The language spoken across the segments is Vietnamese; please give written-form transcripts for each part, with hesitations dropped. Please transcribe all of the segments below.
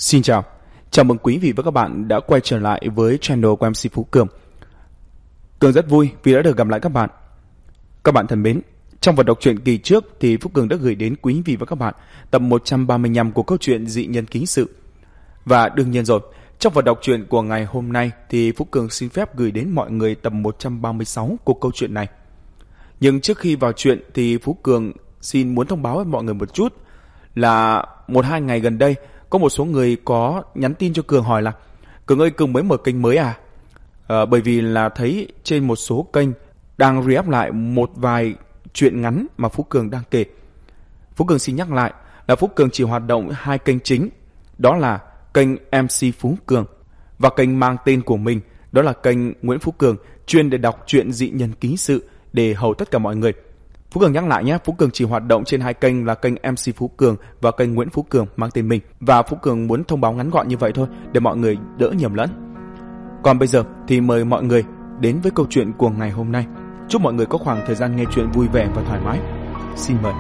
Xin chào, chào mừng quý vị và các bạn đã quay trở lại với channel của MC Phú Cường. Cường rất vui vì đã được gặp lại các bạn. Các bạn thân mến, trong phần đọc truyện kỳ trước thì Phú Cường đã gửi đến quý vị và các bạn tập 135 của câu chuyện Dị Nhân Ký Sự. Và đương nhiên rồi, trong phần đọc truyện của ngày hôm nay thì Phú Cường xin phép gửi đến mọi người tập 136 của câu chuyện này. Nhưng trước khi vào chuyện thì Phú Cường xin muốn thông báo với mọi người một chút là 1-2 ngày gần đây có một số người có nhắn tin cho Cường hỏi là Cường ơi, Cường mới mở kênh mới à? Bởi vì là thấy trên một số kênh đang re-up lại một vài chuyện ngắn mà Phú Cường đang kể. Phú Cường xin nhắc lại là Phú Cường chỉ hoạt động 2 kênh chính, đó là kênh MC Phú Cường và kênh mang tên của mình, đó là kênh Nguyễn Phú Cường, chuyên để đọc truyện dị nhân ký sự để hầu tất cả mọi người. Phú Cường nhắc lại nhé, Phú Cường chỉ hoạt động trên 2 kênh là kênh MC Phú Cường và kênh Nguyễn Phú Cường mang tên mình. Và Phú Cường muốn thông báo ngắn gọn như vậy thôi để mọi người đỡ nhầm lẫn. Còn bây giờ thì mời mọi người đến với câu chuyện của ngày hôm nay. Chúc mọi người có khoảng thời gian nghe chuyện vui vẻ và thoải mái. Xin mời.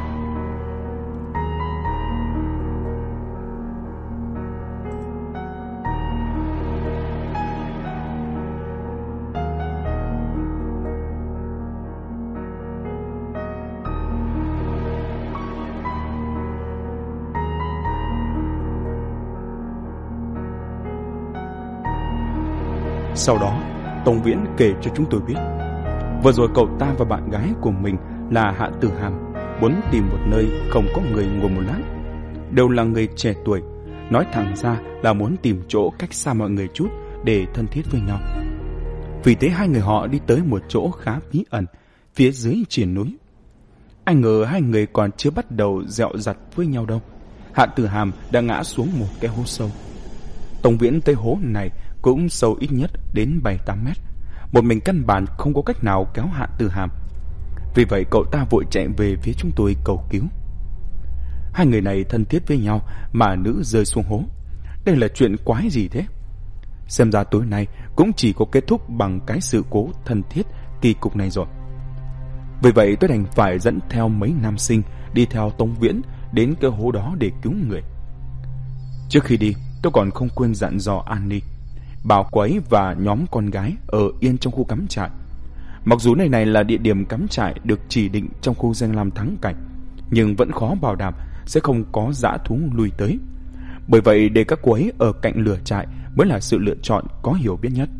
Sau đó, Tống Viễn kể cho chúng tôi biết, vừa rồi cậu ta và bạn gái của mình là Hạ Tử Hàm muốn tìm một nơi không có người ngồi một lát. Đều là người trẻ tuổi, nói thẳng ra là muốn tìm chỗ cách xa mọi người chút để thân thiết với nhau. Vì thế hai người họ đi tới một chỗ khá bí ẩn phía dưới triền núi. Ai ngờ hai người còn chưa bắt đầu dẹo dặt với nhau đâu, Hạ Tử Hàm đã ngã xuống một cái hố sâu. Tống Viễn tới hố này cũng sâu ít nhất đến 7-8 mét. Một mình căn bản không có cách nào kéo Hạ Tử Hàm. Vì vậy cậu ta vội chạy về phía chúng tôi cầu cứu. Hai người này thân thiết với nhau mà nữ rơi xuống hố. Đây là chuyện quái gì thế? Xem ra tối nay cũng chỉ có kết thúc bằng cái sự cố thân thiết kỳ cục này rồi. Vì vậy tôi đành phải dẫn theo mấy nam sinh đi theo Tống Viễn đến cái hố đó để cứu người. Trước khi đi, tôi còn không quên dặn dò Annie bảo cô ấy và nhóm con gái ở yên trong khu cắm trại. Mặc dù nơi này là địa điểm cắm trại được chỉ định trong khu danh lam thắng cảnh, nhưng vẫn khó bảo đảm sẽ không có dã thú lui tới. Bởi vậy để các cô ấy ở cạnh lửa trại mới là sự lựa chọn có hiểu biết nhất.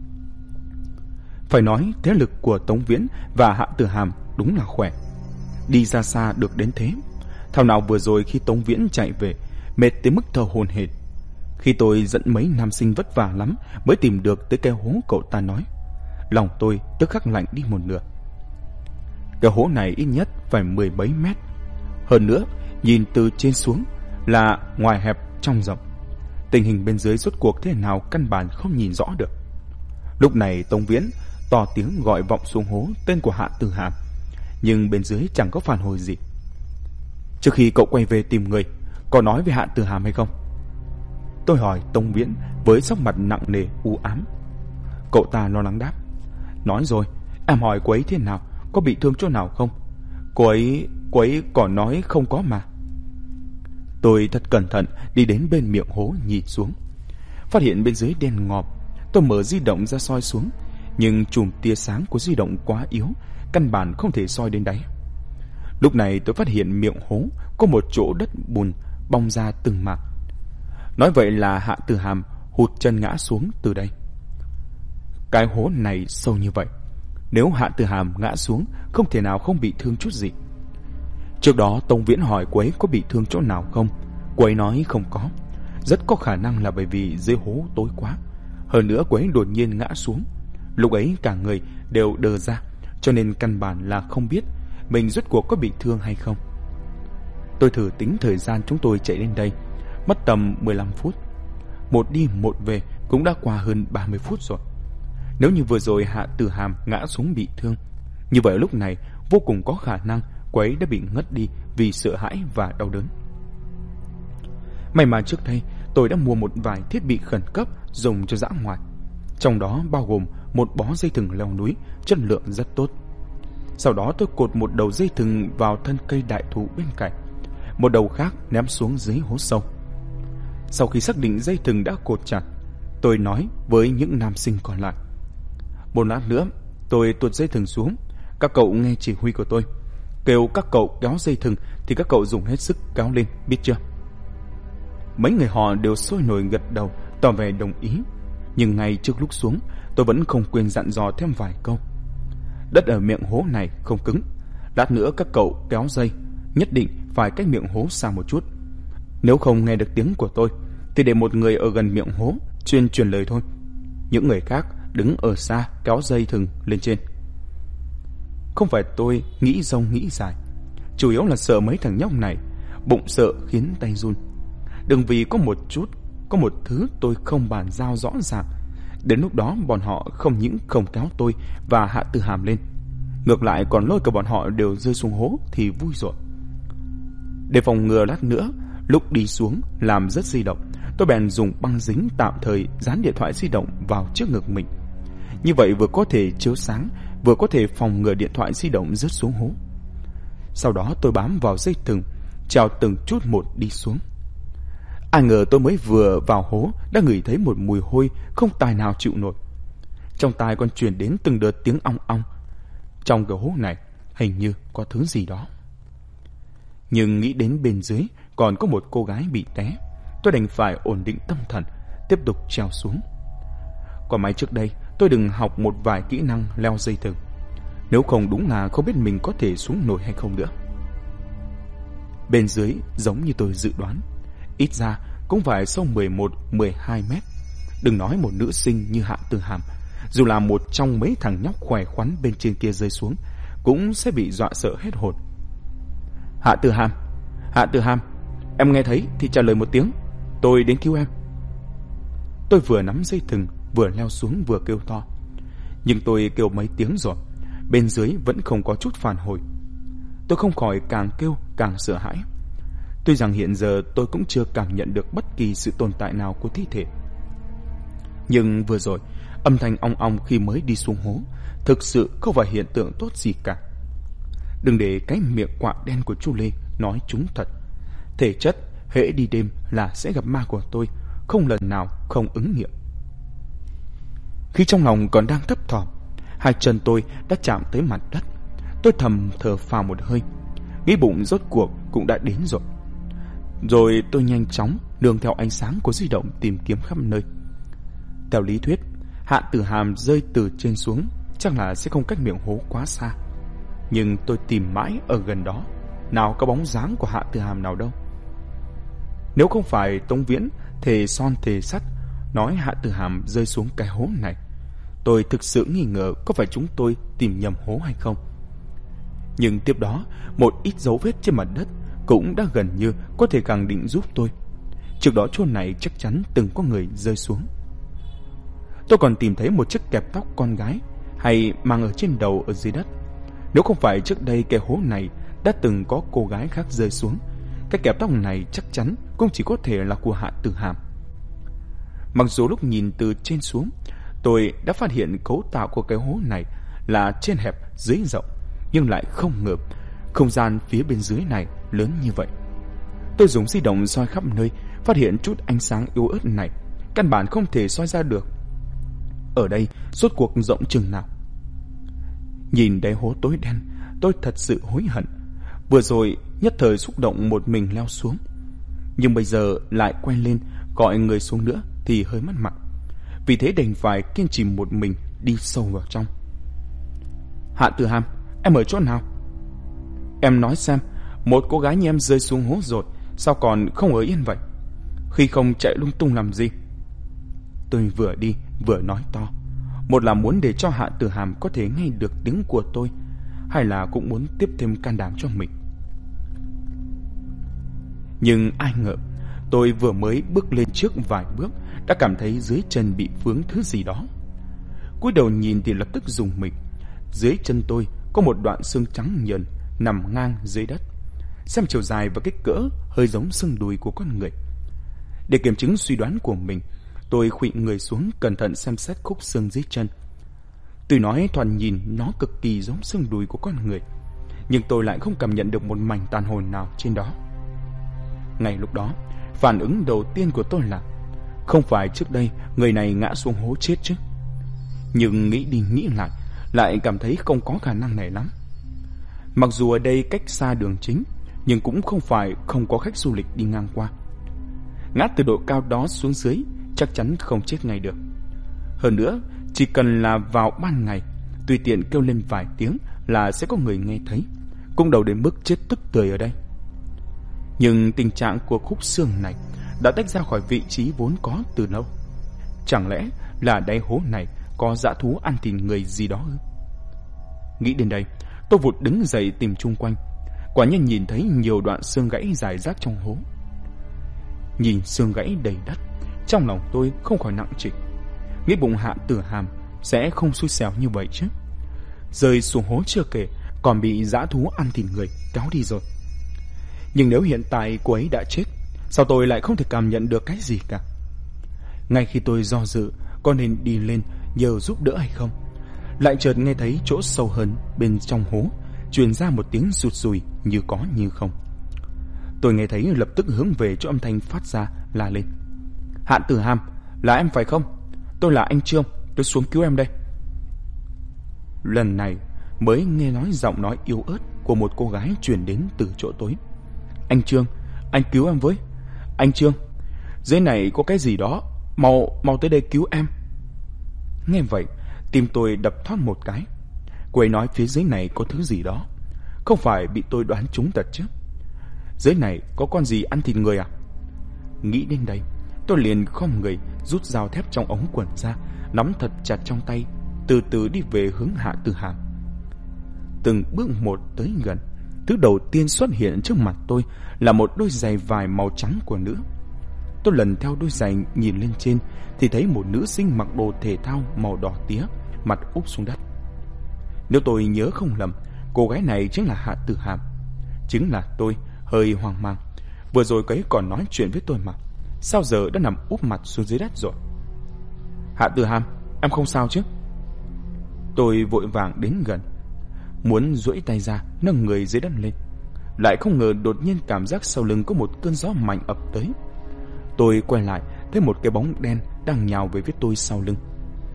Phải nói thế lực của Tống Viễn và Hạ Tử Hàm đúng là khỏe. Đi ra xa được đến thế. Thảo nào vừa rồi khi Tống Viễn chạy về mệt tới mức thở hổn hển. Khi tôi dẫn mấy nam sinh vất vả lắm mới tìm được tới cái hố cậu ta nói, lòng tôi tức khắc lạnh đi một nửa. Cái hố này ít nhất phải 10 mấy mét. Hơn nữa, nhìn từ trên xuống là ngoài hẹp trong rộng. Tình hình bên dưới rốt cuộc thế nào căn bản không nhìn rõ được. Lúc này Tống Viễn to tiếng gọi vọng xuống hố tên của Hạ Tử Hàm, nhưng bên dưới chẳng có phản hồi gì. Trước khi cậu quay về tìm người, có nói với Hạ Tử Hàm hay không? Tôi hỏi Tống Viễn với sắc mặt nặng nề u ám. Cậu ta lo lắng đáp, nói rồi, em hỏi cô ấy thế nào, có bị thương chỗ nào không? Cô ấy còn nói không có mà. Tôi thật cẩn thận đi đến bên miệng hố nhìn xuống, phát hiện bên dưới đen ngòm. Tôi mở di động ra soi xuống, nhưng chùm tia sáng của di động quá yếu, căn bản không thể soi đến đáy. Lúc này tôi phát hiện miệng hố có một chỗ đất bùn bong ra từng mảng. Nói vậy là Hạ Tử Hàm hụt chân ngã xuống từ đây. Cái hố này sâu như vậy, nếu Hạ Tử Hàm ngã xuống không thể nào không bị thương chút gì. Trước đó Tống Viễn hỏi cô ấy có bị thương chỗ nào không. Cô ấy nói không có. Rất có khả năng là bởi vì dưới hố tối quá. Hơn nữa cô ấy đột nhiên ngã xuống. Lúc ấy cả người đều đờ ra, cho nên căn bản là không biết mình rốt cuộc có bị thương hay không. Tôi thử tính thời gian chúng tôi chạy đến đây, mất tầm 15 phút. Một đi một về cũng đã qua hơn 30 phút rồi. Nếu như vừa rồi Hạ Tử Hàm ngã xuống bị thương, như vậy lúc này vô cùng có khả năng cô ấy đã bị ngất đi vì sợ hãi và đau đớn. May mà trước đây tôi đã mua một vài thiết bị khẩn cấp dùng cho dã ngoại, trong đó bao gồm một bó dây thừng leo núi chất lượng rất tốt. Sau đó tôi cột một đầu dây thừng vào thân cây đại thụ bên cạnh, một đầu khác ném xuống dưới hố sâu. Sau khi xác định dây thừng đã cột chặt, tôi nói với những nam sinh còn lại: một lát nữa tôi tuột dây thừng xuống, các cậu nghe chỉ huy của tôi. Kêu các cậu kéo dây thừng thì các cậu dùng hết sức kéo lên, biết chưa? Mấy người họ đều sôi nổi gật đầu, tỏ vẻ đồng ý. Nhưng ngay trước lúc xuống, tôi vẫn không quên dặn dò thêm vài câu. Đất ở miệng hố này không cứng, lát nữa các cậu kéo dây nhất định phải cách miệng hố xa một chút. Nếu không nghe được tiếng của tôi thì để một người ở gần miệng hố truyền lời thôi. Những người khác đứng ở xa kéo dây thừng lên trên. Không phải tôi nghĩ rông nghĩ dài, chủ yếu là sợ mấy thằng nhóc này, bụng sợ khiến tay run. Đừng vì có một thứ tôi không bàn giao rõ ràng, đến lúc đó bọn họ không những không kéo tôi và Hạ Tử Hàm lên, ngược lại còn lôi cả bọn họ đều rơi xuống hố thì vui rồi. Để phòng ngừa lát nữa lúc đi xuống làm rớt di động, tôi bèn dùng băng dính tạm thời dán điện thoại di động vào trước ngực mình. Như vậy vừa có thể chiếu sáng, vừa có thể phòng ngừa điện thoại di động rớt xuống hố. Sau đó tôi bám vào dây thừng, trèo từng chút một đi xuống. Ai ngờ tôi mới vừa vào hố đã ngửi thấy một mùi hôi không tài nào chịu nổi. Trong tai còn truyền đến từng đợt tiếng ong ong. Trong cái hố này hình như có thứ gì đó. Nhưng nghĩ đến bên dưới còn có một cô gái bị té, tôi đành phải ổn định tâm thần, tiếp tục trèo xuống. Quả may trước đây tôi đừng học một vài kỹ năng leo dây thừng, nếu không đúng là không biết mình có thể xuống nổi hay không nữa. Bên dưới giống như tôi dự đoán, ít ra cũng phải sâu 11-12 mét. Đừng nói một nữ sinh như Hạ Tử Hàm, dù là một trong mấy thằng nhóc khỏe khoắn bên trên kia rơi xuống cũng sẽ bị dọa sợ hết hồn. Hạ Tử Hàm, em nghe thấy thì trả lời một tiếng, tôi đến cứu em. Tôi vừa nắm dây thừng vừa leo xuống vừa kêu to. Nhưng tôi kêu mấy tiếng rồi, bên dưới vẫn không có chút phản hồi. Tôi không khỏi càng kêu càng sợ hãi. Tuy rằng hiện giờ tôi cũng chưa cảm nhận được bất kỳ sự tồn tại nào của thi thể, nhưng vừa rồi âm thanh ong ong khi mới đi xuống hố thực sự không phải hiện tượng tốt gì cả. Đừng để cái miệng quạ đen của chú Lê nói trúng thật. Thể chất hễ đi đêm là sẽ gặp ma của tôi, không lần nào không ứng nghiệm. Khi trong lòng còn đang thấp thỏm, hai chân tôi đã chạm tới mặt đất. Tôi thầm thở phào một hơi, nghĩ bụng rốt cuộc cũng đã đến rồi. Rồi tôi nhanh chóng nương theo ánh sáng của di động tìm kiếm khắp nơi. Theo lý thuyết, Hạ Tử Hàm rơi từ trên xuống chắc là sẽ không cách miệng hố quá xa. Nhưng tôi tìm mãi ở gần đó, nào có bóng dáng của Hạ Tử Hàm nào đâu. Nếu không phải Tống Viễn thề son thề sắt nói Hạ Tử Hàm rơi xuống cái hố này, tôi thực sự nghi ngờ có phải chúng tôi tìm nhầm hố hay không. Nhưng tiếp đó, một ít dấu vết trên mặt đất cũng đã gần như có thể khẳng định giúp tôi. Trước đó chỗ này chắc chắn từng có người rơi xuống. Tôi còn tìm thấy một chiếc kẹp tóc con gái hay mang ở trên đầu ở dưới đất. Nếu không phải trước đây cái hố này đã từng có cô gái khác rơi xuống, cái kẹp tóc này chắc chắn cũng chỉ có thể là của Hạ Tử Hàm. Mặc dù lúc nhìn từ trên xuống, tôi đã phát hiện cấu tạo của cái hố này là trên hẹp dưới rộng, nhưng lại không ngờ không gian phía bên dưới này lớn như vậy. Tôi dùng di động soi khắp nơi, phát hiện chút ánh sáng yếu ớt này căn bản không thể soi ra được ở đây rốt cuộc rộng chừng nào. Nhìn đáy hố tối đen, tôi thật sự hối hận. Vừa rồi nhất thời xúc động một mình leo xuống, nhưng bây giờ lại quay lên gọi người xuống nữa thì hơi mất mặt. Vì thế đành phải kiên trì một mình đi sâu vào trong. Hạ Tử Hàm, em ở chỗ nào? Em nói xem, một cô gái như em rơi xuống hố rồi, sao còn không ở yên vậy? Khi không chạy lung tung làm gì? Tôi vừa đi vừa nói to, một là muốn để cho Hạ Tử Hàm có thể nghe được tiếng của tôi, hay là cũng muốn tiếp thêm can đảm cho mình. Nhưng ai ngờ, tôi vừa mới bước lên trước vài bước đã cảm thấy dưới chân bị vướng thứ gì đó. Cúi đầu nhìn thì lập tức rùng mình. Dưới chân tôi có một đoạn xương trắng nhờn nằm ngang dưới đất, xem chiều dài và kích cỡ hơi giống xương đùi của con người. Để kiểm chứng suy đoán của mình, tôi khuỵu người xuống cẩn thận xem xét khúc xương dưới chân. Tuy nói thoạt nhìn nó cực kỳ giống xương đùi của con người, nhưng tôi lại không cảm nhận được một mảnh tàn hồn nào trên đó. Ngay lúc đó, Phản ứng đầu tiên của tôi là không phải trước đây người này ngã xuống hố chết chứ. Nhưng nghĩ đi nghĩ lại cảm thấy không có khả năng này lắm. Mặc dù ở đây cách xa đường chính, nhưng cũng không phải không có khách du lịch đi ngang qua. Ngã từ độ cao đó xuống dưới chắc chắn không chết ngay được. Hơn nữa, chỉ cần là vào ban ngày, tùy tiện kêu lên vài tiếng là sẽ có người nghe thấy, cũng đâu đến mức chết tức tưởi ở đây. Nhưng tình trạng của khúc xương này đã tách ra khỏi vị trí vốn có từ lâu. Chẳng lẽ là đáy hố này có dã thú ăn thịt người gì đó ư? Nghĩ đến đây, tôi vụt đứng dậy tìm chung quanh. Quả nhiên nhìn thấy nhiều đoạn xương gãy rải rác trong hố. Nhìn xương gãy đầy đất, trong lòng tôi không khỏi nặng trịch. Nghĩ bụng Hạ Tử Hàm sẽ không xui xẻo như vậy chứ. Rơi xuống hố chưa kể, còn bị dã thú ăn thịt người kéo đi rồi. Nhưng nếu hiện tại cô ấy đã chết, sao tôi lại không thể cảm nhận được cái gì cả? Ngay khi tôi do dự có nên đi lên nhờ giúp đỡ hay không, lại chợt nghe thấy chỗ sâu hơn bên trong hố truyền ra một tiếng rụt rùi như có như không. Tôi nghe thấy lập tức hướng về chỗ âm thanh phát ra la lên: Hạ Tử Hàm, là em phải không? Tôi là anh Trương, tôi xuống cứu em đây. Lần này mới nghe nói giọng nói yếu ớt của một cô gái truyền đến từ chỗ tối. Anh Trương, anh cứu em với. Anh Trương, dưới này có cái gì đó, mau tới đây cứu em. Nghe vậy, tim tôi đập thoát một cái. Cô ấy nói phía dưới này có thứ gì đó, không phải bị tôi đoán trúng thật chứ? Dưới này có con gì ăn thịt người à? Nghĩ đến đây, tôi liền khom người rút dao thép trong ống quần ra, nắm thật chặt trong tay, từ từ đi về hướng Hạ Tử Hàm. Từng bước một tới gần, thứ đầu tiên xuất hiện trước mặt tôi là một đôi giày vải màu trắng của nữ. Tôi lần theo đôi giày nhìn lên trên thì thấy một nữ sinh mặc đồ thể thao màu đỏ tía, mặt úp xuống đất. Nếu tôi nhớ không lầm, cô gái này chính là Hạ Tử Hàm. Chính là tôi hơi hoang mang. Vừa rồi cô ấy còn nói chuyện với tôi mà, sao giờ đã nằm úp mặt xuống dưới đất rồi? Hạ Tử Hàm, em không sao chứ? Tôi vội vàng đến gần, muốn duỗi tay ra nâng người dưới đất lên, lại không ngờ đột nhiên cảm giác sau lưng có một cơn gió mạnh ập tới. Tôi quay lại thấy một cái bóng đen đang nhào về phía tôi sau lưng.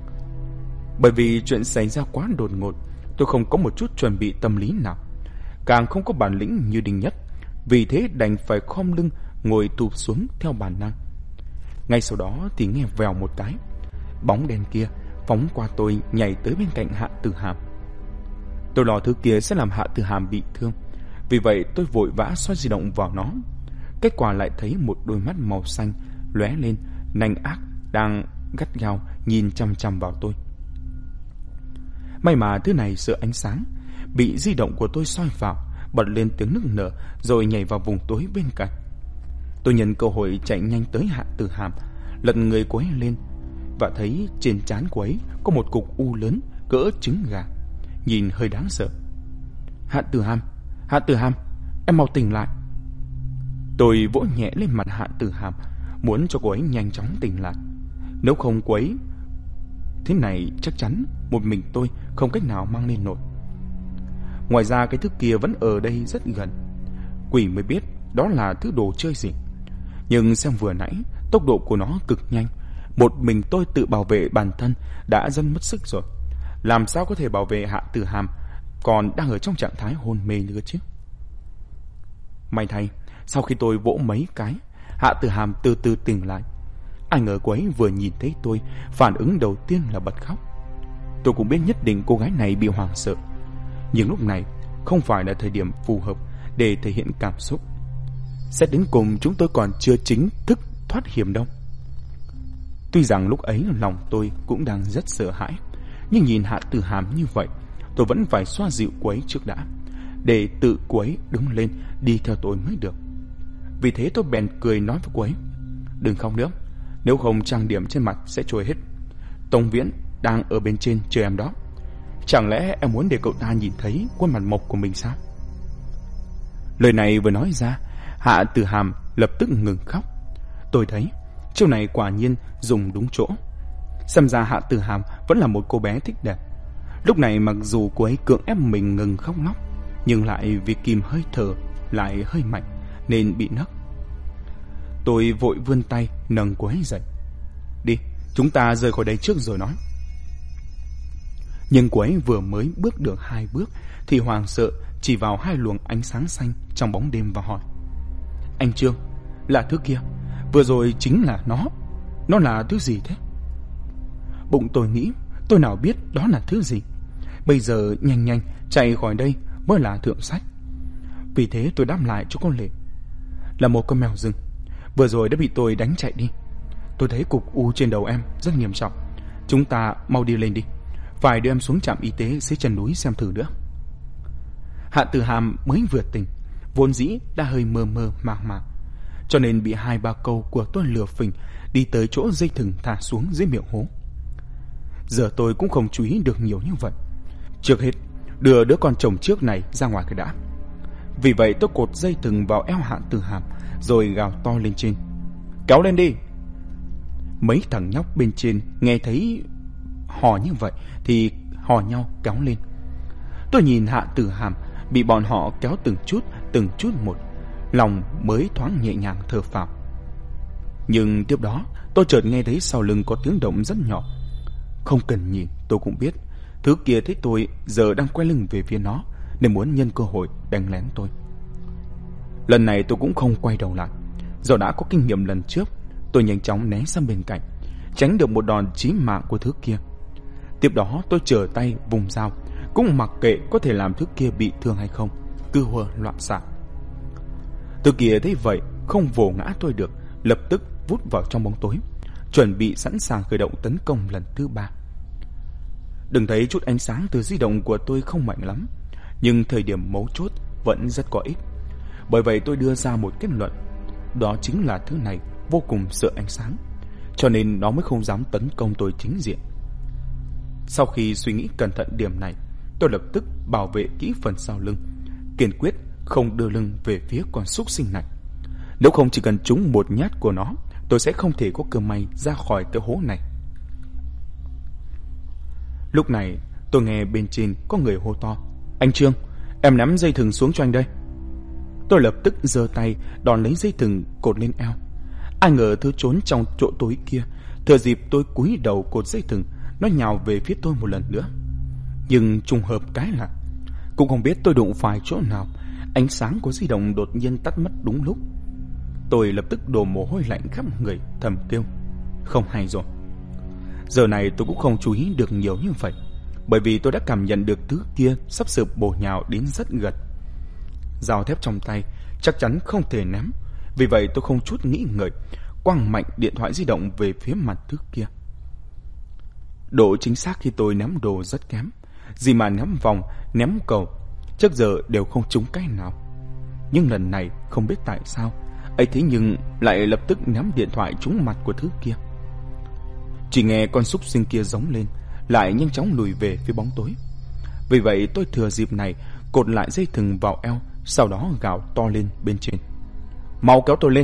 Bởi vì chuyện xảy ra quá đột ngột, tôi không có một chút chuẩn bị tâm lý nào, càng không có bản lĩnh như Đinh Nhất, vì thế đành phải khom lưng ngồi tụp xuống theo bản năng. Ngay sau đó thì nghe vèo một cái, bóng đen kia phóng qua tôi, nhảy tới bên cạnh Hạ Tử Hàm. Tôi lo thứ kia sẽ làm Hạ Tử Hàm bị thương, vì vậy tôi vội vã xoay di động vào nó. Kết quả lại thấy một đôi mắt màu xanh lóe lên, nanh ác đang gắt gao nhìn chằm chằm vào tôi. May mà thứ này sợ ánh sáng, bị di động của tôi soi vào, bật lên tiếng nức nở rồi nhảy vào vùng tối bên cạnh. Tôi nhân cơ hội chạy nhanh tới Hạ Tử Hàm, lật người cô ấy lên và thấy trên trán cô ấy có một cục u lớn cỡ trứng gà, nhìn hơi đáng sợ. Hạ Tử Hàm, em mau tỉnh lại. Tôi vỗ nhẹ lên mặt Hạ Tử Hàm, muốn cho cô ấy nhanh chóng tỉnh lại. Nếu không cô ấy thế này chắc chắn một mình tôi không cách nào mang lên nổi. Ngoài ra cái thứ kia vẫn ở đây rất gần, quỷ mới biết đó là thứ đồ chơi gì. Nhưng xem vừa nãy tốc độ của nó cực nhanh, một mình tôi tự bảo vệ bản thân đã rất mất sức rồi, làm sao có thể bảo vệ Hạ Tử Hàm còn đang ở trong trạng thái hôn mê nữa chứ? May thay, sau khi tôi vỗ mấy cái, Hạ Tử Hàm từ từ tỉnh lại. Ai ngờ cô ấy vừa nhìn thấy tôi, phản ứng đầu tiên là bật khóc. Tôi cũng biết nhất định cô gái này bị hoảng sợ, nhưng lúc này không phải là thời điểm phù hợp để thể hiện cảm xúc. Xét đến cùng chúng tôi còn chưa chính thức thoát hiểm đâu. Tuy rằng lúc ấy lòng tôi cũng đang rất sợ hãi, nhưng nhìn Hạ Tử Hàm như vậy, tôi vẫn phải xoa dịu cô ấy trước đã, để tự cô ấy đứng lên đi theo tôi mới được. Vì thế tôi bèn cười nói với cô ấy: đừng khóc nữa, nếu không trang điểm trên mặt sẽ trôi hết. Tông Viễn đang ở bên trên chờ em đó. Chẳng lẽ em muốn để cậu ta nhìn thấy khuôn mặt mộc của mình sao? Lời này vừa nói ra, Hạ Tử Hàm lập tức ngừng khóc. Tôi thấy chiêu này quả nhiên dùng đúng chỗ. Xem ra Hạ Tử Hàm vẫn là một cô bé thích đẹp. Lúc này mặc dù cô ấy cưỡng ép mình ngừng khóc lóc, nhưng lại vì kìm hơi thở lại hơi mạnh nên bị nấc. Tôi vội vươn tay nâng cô ấy dậy. Đi, chúng ta rời khỏi đây trước rồi nói. Nhưng cô ấy vừa mới bước được 2 bước thì hoảng sợ chỉ vào 2 luồng ánh sáng xanh trong bóng đêm và hỏi: Anh Trương, là thứ kia, vừa rồi chính là nó là thứ gì thế? Bụng tôi nghĩ, tôi nào biết đó là thứ gì. Bây giờ nhanh nhanh chạy khỏi đây mới là thượng sách. Vì thế tôi đáp lại cho con Lệ: Là một con mèo rừng, vừa rồi đã bị tôi đánh chạy đi. Tôi thấy cục u trên đầu em rất nghiêm trọng. Chúng ta mau đi lên đi, phải đưa em xuống trạm y tế dưới chân núi xem thử nữa. Hạ Tử Hàm mới vừa tỉnh, vốn dĩ đã hơi mơ mơ màng màng, cho nên bị 2-3 câu của tôi lừa phỉnh đi tới chỗ dây thừng thả xuống dưới miệng hố. Giờ tôi cũng không chú ý được nhiều như vậy. Trước hết đưa đứa con chồng trước này ra ngoài cái đã. Vì vậy tôi cột dây thừng vào eo Hạ Tử Hàm rồi gào to lên trên: Kéo lên đi! Mấy thằng nhóc bên trên nghe thấy hò như vậy thì hò nhau kéo lên. Tôi nhìn Hạ Tử Hàm bị bọn họ kéo từng chút một, lòng mới thoáng nhẹ nhàng thở phào. Nhưng tiếp đó tôi chợt nghe thấy sau lưng có tiếng động rất nhỏ. Không cần nhìn tôi cũng biết thứ kia thấy tôi giờ đang quay lưng về phía nó nên muốn nhân cơ hội đánh lén tôi. Lần này tôi cũng không quay đầu lại. Do đã có kinh nghiệm lần trước, tôi nhanh chóng né sang bên cạnh, tránh được một đòn chí mạng của thứ kia. Tiếp đó tôi trở tay vùng dao, cũng mặc kệ có thể làm thứ kia bị thương hay không, cứ hùa loạn xạ. Thứ kia thấy vậy không vồ ngã tôi được, lập tức vút vào trong bóng tối, chuẩn bị sẵn sàng khởi động tấn công lần thứ 3. Đừng thấy chút ánh sáng từ di động của tôi không mạnh lắm, nhưng thời điểm mấu chốt vẫn rất có ích. Bởi vậy tôi đưa ra một kết luận, đó chính là thứ này vô cùng sợ ánh sáng, cho nên nó mới không dám tấn công tôi chính diện. Sau khi suy nghĩ cẩn thận điểm này, tôi lập tức bảo vệ kỹ phần sau lưng, kiên quyết không đưa lưng về phía con súc sinh này. Nếu không chỉ cần trúng một nhát của nó, tôi sẽ không thể có cơ may ra khỏi cái hố này. Lúc này tôi nghe bên trên có người hô to: Anh Trương, em ném dây thừng xuống cho anh đây. Tôi lập tức giơ tay đòn lấy dây thừng cột lên eo. Ai ngờ thứ trốn trong chỗ tối kia, thừa dịp tôi cúi đầu cột dây thừng, nó nhào về phía tôi một lần nữa. Nhưng trùng hợp cái là cũng không biết tôi đụng phải chỗ nào, ánh sáng của di động đột nhiên tắt mất đúng lúc. Tôi lập tức đổ mồ hôi lạnh khắp người, thầm kêu: Không hay rồi. Giờ này tôi cũng không chú ý được nhiều như vậy, bởi vì tôi đã cảm nhận được thứ kia sắp sửa bổ nhào đến rất gần. Dao thép trong tay chắc chắn không thể ném, vì vậy tôi không chút nghĩ ngợi, quăng mạnh điện thoại di động về phía mặt thứ kia. Độ chính xác khi tôi ném đồ rất kém, gì mà ném vòng, ném cầu, trước giờ đều không trúng cái nào. Nhưng lần này không biết tại sao, ấy thế nhưng lại lập tức ném điện thoại trúng mặt của thứ kia. Chỉ nghe con súc sinh kia giống lên, lại nhanh chóng lùi về phía bóng tối. Vì vậy tôi thừa dịp này cột lại dây thừng vào eo, sau đó gào to lên bên trên: Mau kéo tôi lên!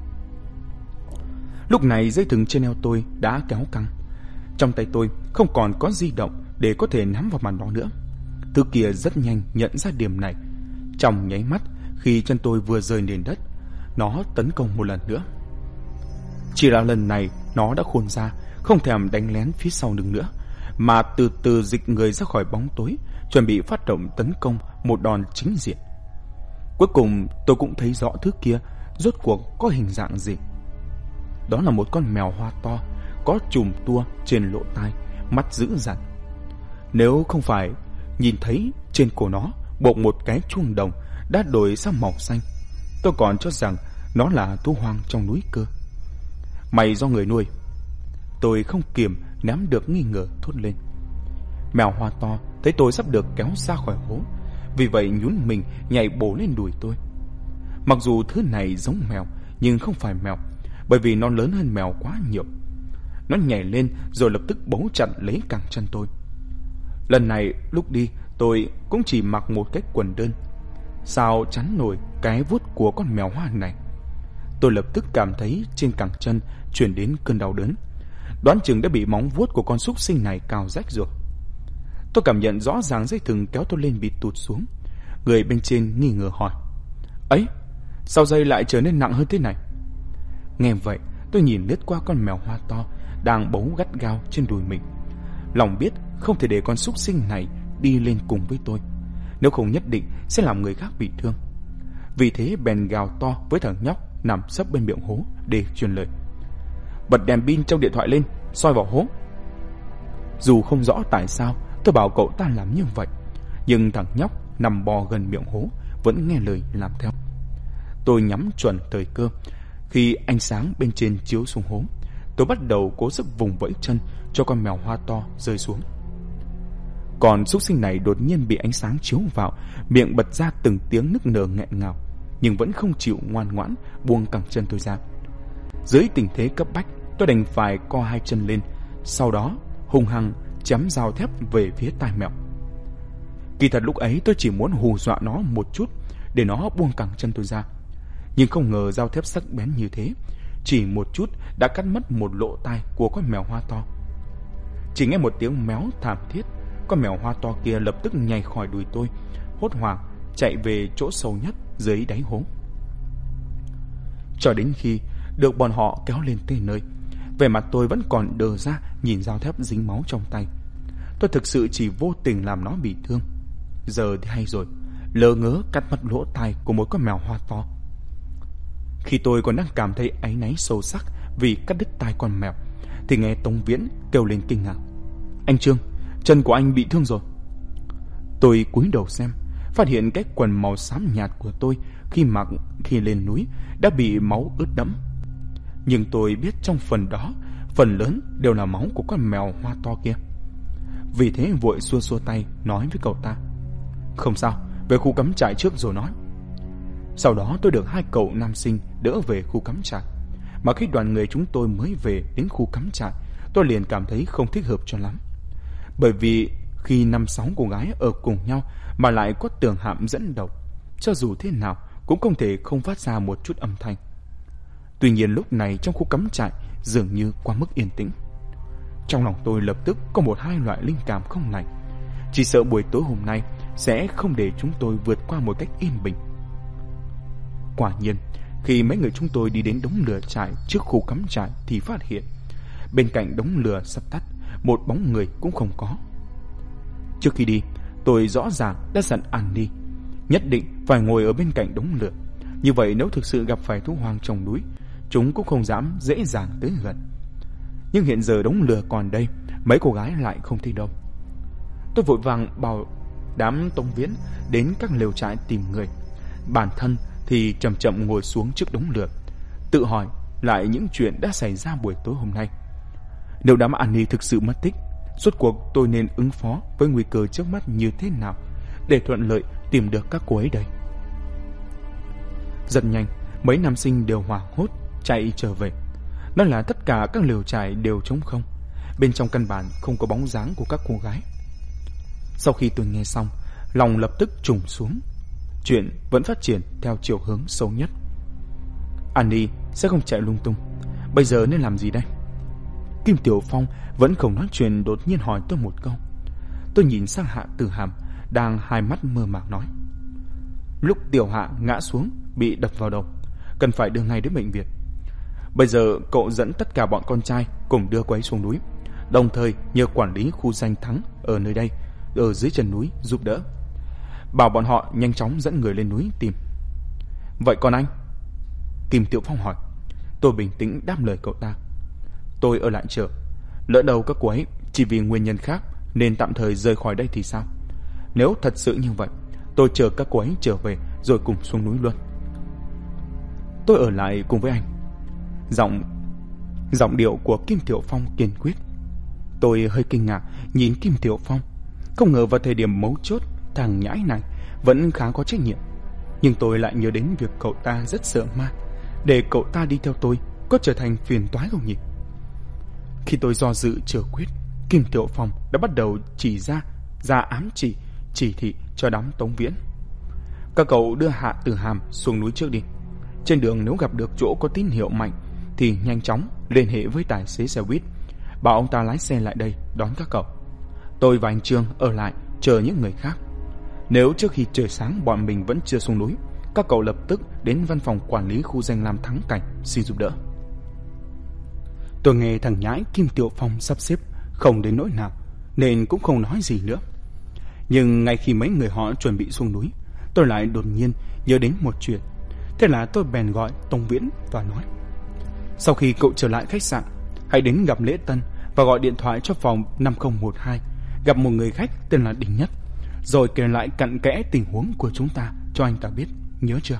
Lúc này dây thừng trên eo tôi đã kéo căng. Trong tay tôi không còn có di động để có thể nắm vào màn đó nữa. Thứ kia rất nhanh nhận ra điểm này. Trong nháy mắt, khi chân tôi vừa rơi nền đất, nó tấn công một lần nữa. Chỉ là lần này nó đã khôn ra, không thèm đánh lén phía sau lưng nữa, mà từ từ dịch người ra khỏi bóng tối, chuẩn bị phát động tấn công một đòn chính diện. Cuối cùng tôi cũng thấy rõ thứ kia rốt cuộc có hình dạng gì. Đó là một con mèo hoa to, có chùm tua trên lỗ tai, mắt dữ dằn. Nếu không phải nhìn thấy trên cổ nó buộc một cái chuông đồng đã đổi sang màu xanh, tôi còn cho rằng nó là thú hoang trong núi cơ. Mày do người nuôi. Tôi không kiềm ném được nghi ngờ thốt lên. Mèo hoa to thấy tôi sắp được kéo ra khỏi hố, vì vậy nhún mình nhảy bổ lên đùi tôi. Mặc dù thứ này giống mèo nhưng không phải mèo, bởi vì nó lớn hơn mèo quá nhiều. Nó nhảy lên rồi lập tức bấu chặt lấy cẳng chân tôi. Lần này lúc đi tôi cũng chỉ mặc một cái quần đơn, sao chắn nổi cái vuốt của con mèo hoa này. Tôi lập tức cảm thấy trên cẳng chân truyền đến cơn đau đớn, đoán chừng đã bị móng vuốt của con súc sinh này cào rách rồi. Tôi cảm nhận rõ ràng dây thừng kéo tôi lên bị tụt xuống. Người bên trên nghi ngờ hỏi: Ấy, sao dây lại trở nên nặng hơn thế này? Nghe vậy, tôi nhìn lướt qua con mèo hoa to đang bấu gắt gao trên đùi mình. Lòng biết không thể để con súc sinh này đi lên cùng với tôi, nếu không nhất định sẽ làm người khác bị thương. Vì thế bèn gào to với thằng nhóc nằm sấp bên miệng hố để truyền lời: "Bật đèn pin trong điện thoại lên, soi vào hố." Dù không rõ tại sao tôi bảo cậu ta làm như vậy, nhưng thằng nhóc nằm bò gần miệng hố vẫn nghe lời làm theo. Tôi nhắm chuẩn thời cơ. Khi ánh sáng bên trên chiếu xuống hố, tôi bắt đầu cố sức vùng vẫy chân cho con mèo hoa to rơi xuống. Còn súc sinh này đột nhiên bị ánh sáng chiếu vào, miệng bật ra từng tiếng nức nở nghẹn ngào, nhưng vẫn không chịu ngoan ngoãn buông cẳng chân tôi ra. Dưới tình thế cấp bách, tôi đành phải co hai chân lên, sau đó hung hăng chém dao thép về phía tai mèo. Kỳ thật lúc ấy tôi chỉ muốn hù dọa nó một chút để nó buông cẳng chân tôi ra, nhưng không ngờ dao thép sắc bén như thế, chỉ một chút đã cắt mất một lỗ tai của con mèo hoa to. Chỉ nghe một tiếng méo thảm thiết, con mèo hoa to kia lập tức nhảy khỏi đùi tôi, hốt hoảng chạy về chỗ sâu nhất dưới đáy hố. Cho đến khi được bọn họ kéo lên tới nơi, vẻ mặt tôi vẫn còn đờ ra nhìn dao thép dính máu trong tay. Tôi thực sự chỉ vô tình làm nó bị thương. Giờ thì hay rồi, lỡ ngớ cắt mất lỗ tai của một con mèo hoa to. Khi tôi còn đang cảm thấy áy náy sâu sắc vì cắt đứt tai con mèo, thì nghe Tống Viễn kêu lên kinh ngạc: "Anh Trương, chân của anh bị thương rồi." Tôi cúi đầu xem, phát hiện cái quần màu xám nhạt của tôi khi mặc khi lên núi đã bị máu ướt đẫm. Nhưng tôi biết trong phần đó, phần lớn đều là máu của con mèo hoa to kia. Vì thế vội xua xua tay nói với cậu ta: "Không sao, về khu cắm trại trước rồi nói." Sau đó tôi được hai cậu nam sinh đỡ về khu cắm trại. Mà khi đoàn người chúng tôi mới về đến khu cắm trại, tôi liền cảm thấy không thích hợp cho lắm. Bởi vì khi 5-6 cô gái ở cùng nhau mà lại có tường hạm dẫn đầu, cho dù thế nào cũng không thể không phát ra một chút âm thanh. Tuy nhiên lúc này trong khu cắm trại dường như quá mức yên tĩnh. Trong lòng tôi lập tức có một hai loại linh cảm không lành. Chỉ sợ buổi tối hôm nay sẽ không để chúng tôi vượt qua một cách yên bình. Quả nhiên, khi mấy người chúng tôi đi đến đống lửa trại trước khu cắm trại thì phát hiện bên cạnh đống lửa sắp tắt, một bóng người cũng không có. Trước khi đi, tôi rõ ràng đã dặn Annie nhất định phải ngồi ở bên cạnh đống lửa. Như vậy nếu thực sự gặp phải thú hoang trong núi, chúng cũng không dám dễ dàng tới gần. Nhưng hiện giờ đống lửa còn đây, mấy cô gái lại không thấy đâu. Tôi vội vàng bảo đám Tống Viễn đến các lều trại tìm người. Bản thân thì chậm chậm ngồi xuống trước đống lửa, tự hỏi lại những chuyện đã xảy ra buổi tối hôm nay. Nếu đám Annie thực sự mất tích, rốt cuộc tôi nên ứng phó với nguy cơ trước mắt như thế nào để thuận lợi tìm được các cô ấy đây? Rất nhanh, mấy nam sinh đều hoảng hốt chạy trở về. Đó là tất cả các lều trại đều trống không, bên trong căn bản không có bóng dáng của các cô gái. Sau khi tôi nghe xong, lòng lập tức trùng xuống. Chuyện vẫn phát triển theo chiều hướng xấu nhất. Annie sẽ không chạy lung tung. Bây giờ nên làm gì đây? Kim Tiểu Phong vẫn không nói chuyện, đột nhiên hỏi tôi một câu. Tôi nhìn sang Hạ Tử Hàm đang hai mắt mơ màng nói: "Lúc Tiểu Hạ ngã xuống bị đập vào đầu, cần phải đưa ngay đến bệnh viện. Bây giờ cậu dẫn tất cả bọn con trai cùng đưa cô ấy xuống núi, đồng thời nhờ quản lý khu danh thắng ở nơi đây, ở dưới chân núi giúp đỡ. Bảo bọn họ nhanh chóng dẫn người lên núi tìm." "Vậy còn anh?" Kim Tiểu Phong hỏi. Tôi bình tĩnh đáp lời cậu ta: "Tôi ở lại chờ. Lỡ đầu các cô ấy chỉ vì nguyên nhân khác nên tạm thời rời khỏi đây thì sao? Nếu thật sự như vậy, tôi chờ các cô ấy trở về rồi cùng xuống núi luôn." "Tôi ở lại cùng với anh." Giọng điệu của Kim Tiểu Phong kiên quyết. Tôi hơi kinh ngạc nhìn Kim Tiểu Phong. Không ngờ vào thời điểm mấu chốt, thằng nhãi này vẫn khá có trách nhiệm. Nhưng tôi lại nhớ đến việc cậu ta rất sợ ma. Để cậu ta đi theo tôi có trở thành phiền toái không nhỉ? Khi tôi do dự chưa quyết, Kim Tiểu Phong đã bắt đầu chỉ ra ám chỉ thị cho đám Tống Viễn. "Các cậu đưa Hạ Tử Hàm xuống núi trước đi. Trên đường nếu gặp được chỗ có tín hiệu mạnh thì nhanh chóng liên hệ với tài xế xe buýt, bảo ông ta lái xe lại đây đón các cậu. Tôi và anh Trương ở lại chờ những người khác. Nếu trước khi trời sáng bọn mình vẫn chưa xuống núi, các cậu lập tức đến văn phòng quản lý khu danh lam Thắng Cảnh xin giúp đỡ." Tôi nghe thằng nhãi Kim Tiểu Phong sắp xếp không đến nỗi nào, nên cũng không nói gì nữa. Nhưng ngay khi mấy người họ chuẩn bị xuống núi, tôi lại đột nhiên nhớ đến một chuyện. Thế là tôi bèn gọi Tông Viễn và nói: sau khi cậu trở lại khách sạn, hãy đến gặp Lễ Tân và gọi điện thoại cho phòng 5012, gặp một người khách tên là Đinh Nhất, rồi kể lại cặn kẽ tình huống của chúng ta cho anh ta biết, nhớ chưa?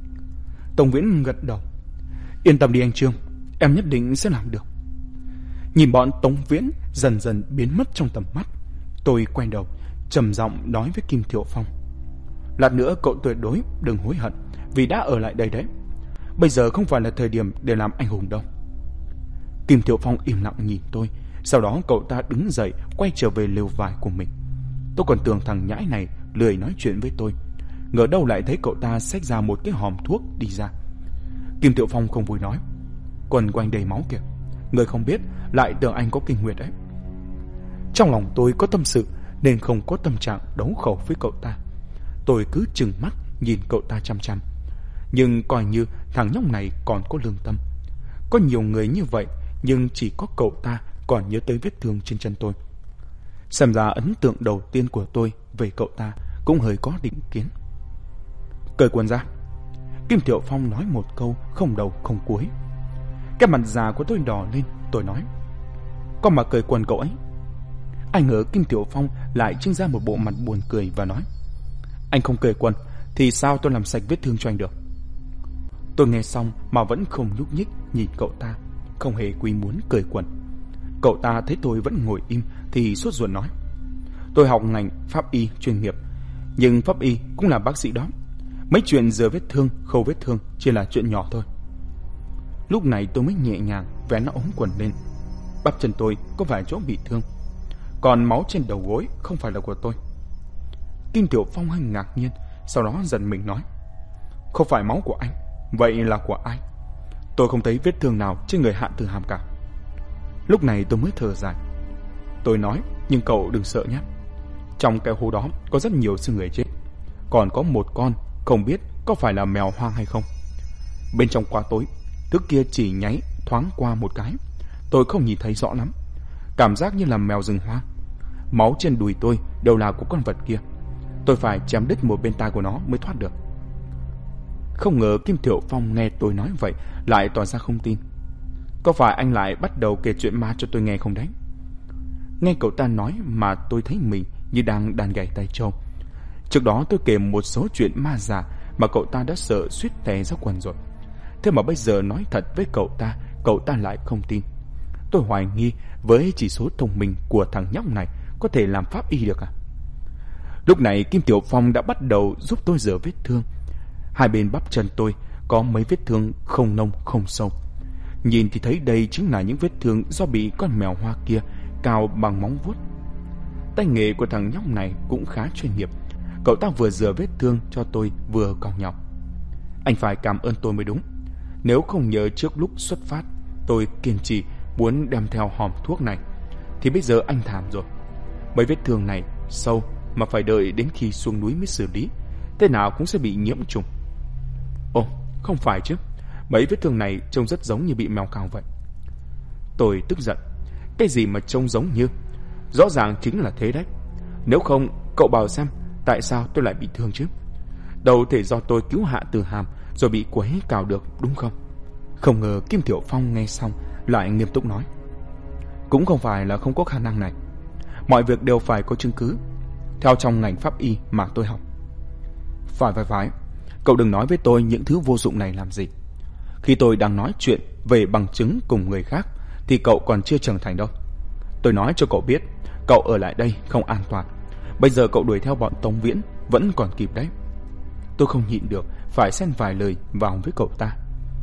Tông Viễn gật đầu. Yên tâm đi anh Trương, em nhất định sẽ làm được. Nhìn bọn Tống Viễn dần dần biến mất trong tầm mắt, tôi quay đầu trầm giọng nói với Kim Thiệu Phong: lát nữa cậu tuyệt đối đừng hối hận vì đã ở lại đây đấy. Bây giờ không phải là thời điểm để làm anh hùng đâu. Kim Thiệu Phong im lặng nhìn tôi. Sau đó cậu ta đứng dậy quay trở về lều vải của mình. Tôi còn tưởng thằng nhãi này lười nói chuyện với tôi, ngờ đâu lại thấy cậu ta xách ra một cái hòm thuốc đi ra. Kim Thiệu Phong không vui nói: quần của anh đầy máu kìa, người không biết lại tưởng anh có kinh nguyệt đấy. Trong lòng tôi có tâm sự nên không có tâm trạng đấu khẩu với cậu ta. Tôi cứ trừng mắt nhìn cậu ta chăm chăm, nhưng coi như thằng nhóc này còn có lương tâm. Có nhiều người như vậy, nhưng chỉ có cậu ta còn nhớ tới vết thương trên chân tôi. Xem ra ấn tượng đầu tiên của tôi về cậu ta cũng hơi có định kiến. Cởi quần ra. Kim Thiệu Phong nói một câu không đầu không cuối. Cái mặt già của tôi đỏ lên. Tôi nói: con mà cởi quần cậu ấy. Anh ngờ Kim Thiệu Phong lại trưng ra một bộ mặt buồn cười và nói: anh không cởi quần thì sao tôi làm sạch vết thương cho anh được? Tôi nghe xong mà vẫn không nhúc nhích nhìn cậu ta, không hề quy muốn cởi quần. Cậu ta thấy tôi vẫn ngồi im thì sốt ruột nói: tôi học ngành pháp y chuyên nghiệp, nhưng pháp y cũng là bác sĩ đó. Mấy chuyện rửa vết thương, khâu vết thương chỉ là chuyện nhỏ thôi. Lúc này tôi mới nhẹ nhàng vén ống quần lên. Bắp chân tôi có vài chỗ bị thương, còn máu trên đầu gối không phải là của tôi. Kim Tiểu Phong hơi ngạc nhiên, sau đó giận mình nói: không phải máu của anh, vậy là của ai? Tôi không thấy vết thương nào trên người Hạ Tử Hàm cả. Lúc này tôi mới thở dài. Tôi nói: nhưng cậu đừng sợ nhé. Trong cái hố đó có rất nhiều xương người chết, còn có một con không biết có phải là mèo hoang hay không. Bên trong quá tối, thứ kia chỉ nháy thoáng qua một cái, tôi không nhìn thấy rõ lắm, cảm giác như là mèo rừng hoang. Máu trên đùi tôi đều là của con vật kia. Tôi phải chém đứt một bên tai của nó mới thoát được. Không ngờ Kim Thiệu Phong nghe tôi nói vậy lại tỏ ra không tin. Có phải anh lại bắt đầu kể chuyện ma cho tôi nghe không đấy? Nghe cậu ta nói mà tôi thấy mình như đang đàn gảy tay trâu. Trước đó tôi kể một số chuyện ma giả mà cậu ta đã sợ suýt té ra quần rồi. Thế mà bây giờ nói thật với cậu ta lại không tin. Tôi hoài nghi với chỉ số thông minh của thằng nhóc này có thể làm pháp y được à? Lúc này Kim Tiểu Phong đã bắt đầu giúp tôi rửa vết thương. Hai bên bắp chân tôi có mấy vết thương không nông không sâu. Nhìn thì thấy đây chính là những vết thương do bị con mèo hoa kia cào bằng móng vuốt. Tay nghề của thằng nhóc này cũng khá chuyên nghiệp. Cậu ta vừa rửa vết thương cho tôi vừa cào nhọc. Anh phải cảm ơn tôi mới đúng. Nếu không nhớ trước lúc xuất phát tôi kiên trì muốn đem theo hòm thuốc này thì bây giờ anh thảm rồi. Mấy vết thương này sâu mà phải đợi đến khi xuống núi mới xử lý, thế nào cũng sẽ bị nhiễm trùng. Ồ, không phải chứ, mấy vết thương này trông rất giống như bị mèo cào vậy. Tôi tức giận. Cái gì mà trông giống như? Rõ ràng chính là thế đấy. Nếu không, cậu bảo xem tại sao tôi lại bị thương chứ? Đâu thể do tôi cứu Hạ Tử Hàm rồi bị quấy cào được, đúng không? Không ngờ Kim Thiệu Phong nghe xong lại nghiêm túc nói: cũng không phải là không có khả năng này. Mọi việc đều phải có chứng cứ, theo trong ngành pháp y mà tôi học. Phải. Cậu đừng nói với tôi những thứ vô dụng này làm gì. Khi tôi đang nói chuyện về bằng chứng cùng người khác thì cậu còn chưa trưởng thành đâu. Tôi nói cho cậu biết, cậu ở lại đây không an toàn. Bây giờ cậu đuổi theo bọn Tống Viễn vẫn còn kịp đấy. Tôi không nhịn được phải xen vài lời vào với cậu ta.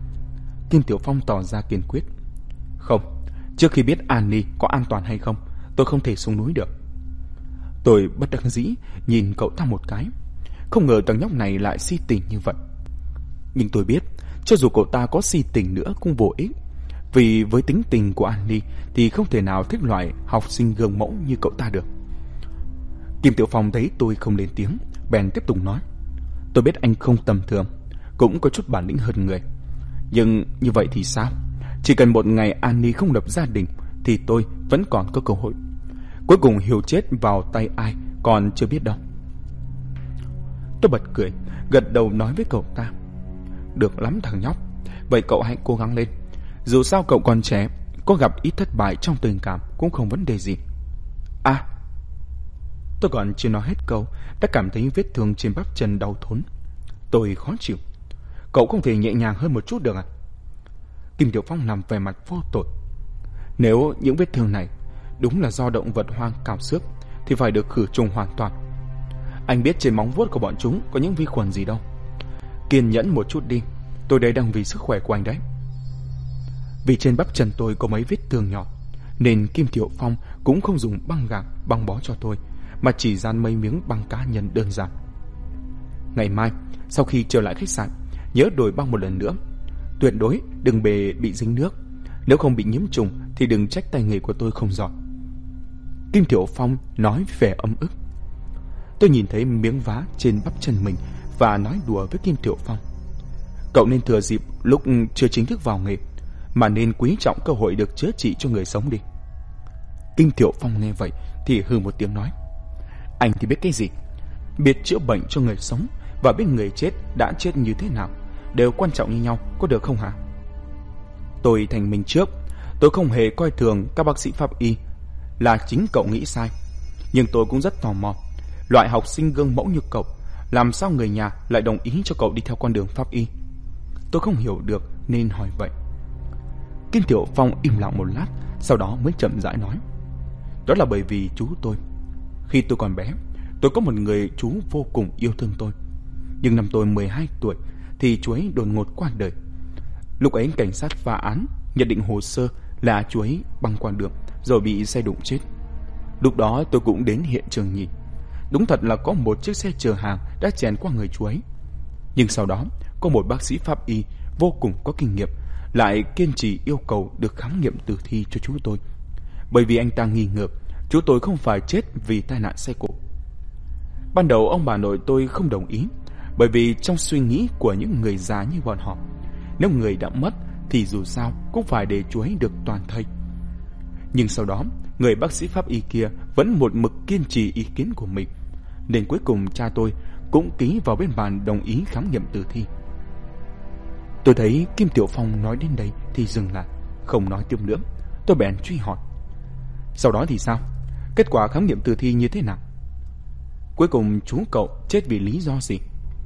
Kim Tiểu Phong tỏ ra kiên quyết: không, trước khi biết Annie có an toàn hay không, tôi không thể xuống núi được. Tôi bất đắc dĩ nhìn cậu ta một cái. Không ngờ thằng nhóc này lại si tình như vậy. Nhưng tôi biết cho dù cậu ta có si tình nữa cũng vô ích, vì với tính tình của Annie thì không thể nào thích loại học sinh gương mẫu như cậu ta được. Kim Tiểu Phong thấy tôi không lên tiếng, bèn tiếp tục nói: tôi biết anh không tầm thường, cũng có chút bản lĩnh hơn người. Nhưng như vậy thì sao? Chỉ cần một ngày Annie không lập gia đình thì tôi vẫn còn có cơ hội. Cuối cùng Hiếu chết vào tay ai còn chưa biết đâu. Tôi bật cười, gật đầu nói với cậu ta: Được lắm thằng nhóc, vậy cậu hãy cố gắng lên. Dù sao cậu còn trẻ, có gặp ít thất bại trong tình cảm cũng không vấn đề gì. À, tôi còn chưa nói hết câu đã cảm thấy vết thương trên bắp chân đau thốn. Tôi khó chịu. Cậu không thể nhẹ nhàng hơn một chút được à? Kim Tiểu Phong nằm vẻ mặt vô tội. Nếu những vết thương này đúng là do động vật hoang cào xước thì phải được khử trùng hoàn toàn. Anh biết trên móng vuốt của bọn chúng có những vi khuẩn gì đâu. Kiên nhẫn một chút đi, tôi đây đang vì sức khỏe của anh đấy. Vì trên bắp chân tôi có mấy vết thương nhỏ nên Kim Tiểu Phong cũng không dùng băng gạc băng bó cho tôi, mà chỉ dán mấy miếng băng cá nhân đơn giản. Ngày mai sau khi trở lại khách sạn, nhớ đổi băng một lần nữa. Tuyệt đối đừng bị dính nước. Nếu không bị nhiễm trùng thì đừng trách tay nghề của tôi không giỏi. Kim Tiểu Phong nói vẻ ấm ức. Tôi nhìn thấy miếng vá trên bắp chân mình và nói đùa với Kim Tiểu Phong: Cậu nên thừa dịp lúc chưa chính thức vào nghề mà nên quý trọng cơ hội được chữa trị cho người sống đi. Kim Tiểu Phong nghe vậy thì hừ một tiếng nói: Anh thì biết cái gì? Biết chữa bệnh cho người sống và biết người chết đã chết như thế nào đều quan trọng như nhau, có được không hả? Tôi thành mình trước, tôi không hề coi thường các bác sĩ pháp y, là chính cậu nghĩ sai. Nhưng tôi cũng rất tò mò, loại học sinh gương mẫu như cậu, làm sao người nhà lại đồng ý cho cậu đi theo con đường pháp y? Tôi không hiểu được nên hỏi vậy. Kim Tiểu Phong im lặng một lát, sau đó mới chậm rãi nói: Đó là bởi vì chú tôi. Khi tôi còn bé, tôi có một người chú vô cùng yêu thương tôi. Nhưng năm tôi 12 tuổi thì chú ấy đột ngột qua đời. Lúc ấy cảnh sát phá án nhận định hồ sơ là chú ấy băng qua đường rồi bị xe đụng chết. Lúc đó tôi cũng đến hiện trường nhìn. Đúng thật là có một chiếc xe chở hàng đã chèn qua người chú ấy. Nhưng sau đó có một bác sĩ pháp y vô cùng có kinh nghiệm lại kiên trì yêu cầu được khám nghiệm tử thi cho chú tôi, bởi vì anh ta nghi ngờ chú tôi không phải chết vì tai nạn xe cộ. Ban đầu ông bà nội tôi không đồng ý, bởi vì trong suy nghĩ của những người già như bọn họ, nếu người đã mất thì dù sao cũng phải để chú ấy được toàn thây. Nhưng sau đó người bác sĩ pháp y kia vẫn một mực kiên trì ý kiến của mình, nên cuối cùng cha tôi cũng ký vào bên bản đồng ý khám nghiệm tử thi. Tôi thấy Kim Tiểu Phong nói đến đây thì dừng lại, không nói tiếp nữa. Tôi bèn truy hỏi: Sau đó thì sao? Kết quả khám nghiệm tử thi như thế nào? Cuối cùng chú cậu chết vì lý do gì?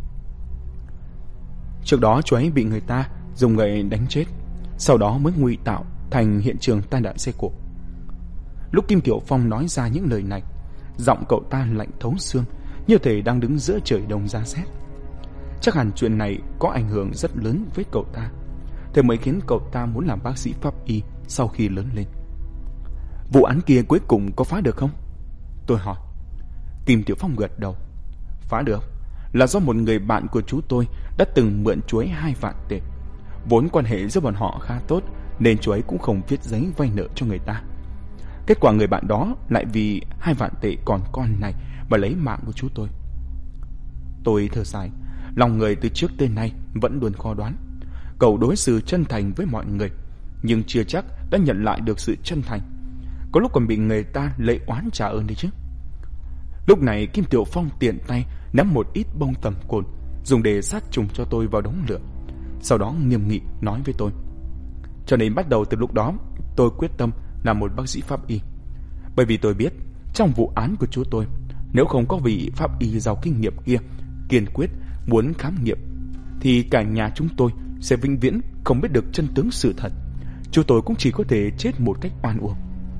Trước đó chú ấy bị người ta dùng gậy đánh chết, sau đó mới ngụy tạo thành hiện trường tai nạn xe cộ. Lúc Kim Tiểu Phong nói ra những lời này, giọng cậu ta lạnh thấu xương, như thể đang đứng giữa trời đông giá rét. Chắc hẳn chuyện này có ảnh hưởng rất lớn với cậu ta, thế mới khiến cậu ta muốn làm bác sĩ pháp y sau khi lớn lên. Vụ án kia cuối cùng có phá được không? Tôi hỏi. Kim Tiểu Phong gật đầu. Phá được, là do một người bạn của chú tôi đã từng mượn chú ấy 2 vạn tệ. Vốn quan hệ giữa bọn họ khá tốt nên chú ấy cũng không viết giấy vay nợ cho người ta. Kết quả người bạn đó lại vì 2 vạn tệ còn con này mà lấy mạng của chú tôi. Tôi thở dài, lòng người từ trước tới nay vẫn luôn khó đoán. Cậu đối xử chân thành với mọi người, nhưng chưa chắc đã nhận lại được sự chân thành. Có lúc còn bị người ta lấy oán trả ơn đi chứ. Lúc này Kim Tiểu Phong tiện tay ném một ít bông tầm cồn dùng để sát trùng cho tôi vào đống lửa. Sau đó nghiêm nghị nói với tôi: Cho nên bắt đầu từ lúc đó tôi quyết tâm làm một bác sĩ pháp y. Bởi vì tôi biết trong vụ án của chú tôi, nếu không có vị pháp y giàu kinh nghiệm kia kiên quyết muốn khám nghiệm thì cả nhà chúng tôi sẽ vĩnh viễn không biết được chân tướng sự thật. Chú tôi cũng chỉ có thể chết một cách oan uổng.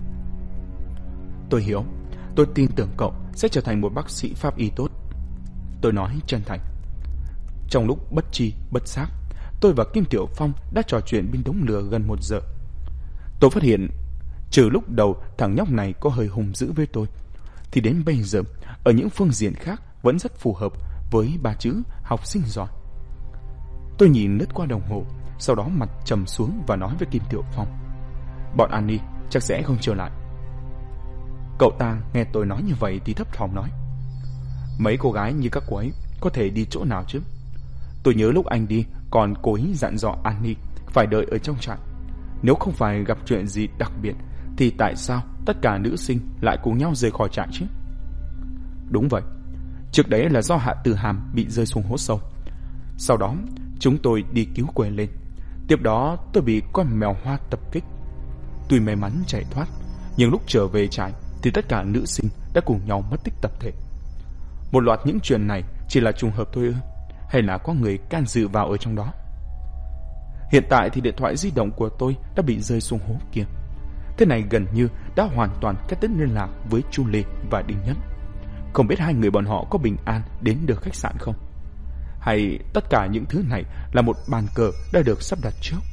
Tôi hiểu, tôi tin tưởng cậu sẽ trở thành một bác sĩ pháp y tốt. Tôi nói chân thành. Trong lúc bất tri bất giác, tôi và Kim Tiểu Phong đã trò chuyện bên đống lửa gần 1 giờ. Tôi phát hiện trừ lúc đầu thằng nhóc này có hơi hung dữ với tôi, thì đến bây giờ ở những phương diện khác vẫn rất phù hợp với 3 chữ học sinh giỏi. Tôi nhìn lướt qua đồng hồ, sau đó mặt trầm xuống và nói với Kim Tiểu Phong: Bọn Annie chắc sẽ không trở lại. Cậu ta nghe tôi nói như vậy thì thấp thỏm nói: Mấy cô gái như các cô ấy có thể đi chỗ nào chứ? Tôi nhớ lúc anh đi còn cố ý dặn dò Annie phải đợi ở trong trại. Nếu không phải gặp chuyện gì đặc biệt thì tại sao tất cả nữ sinh lại cùng nhau rời khỏi trại chứ? Đúng vậy, trước đấy là do Hạ Tử Hàm bị rơi xuống hố sâu. Sau đó chúng tôi đi cứu quay lên. Tiếp đó tôi bị con mèo hoa tập kích. Tuy may mắn chạy thoát, nhưng lúc trở về trại thì tất cả nữ sinh đã cùng nhau mất tích tập thể. Một loạt những chuyện này chỉ là trùng hợp thôi ư? Hay là có người can dự vào ở trong đó? Hiện tại thì điện thoại di động của tôi đã bị rơi xuống hố kia. Thế này gần như đã hoàn toàn cắt đứt liên lạc với Chu Lê và Đinh Nhất. Không biết hai người bọn họ có bình an đến được khách sạn không? Hay tất cả những thứ này là một bàn cờ đã được sắp đặt trước?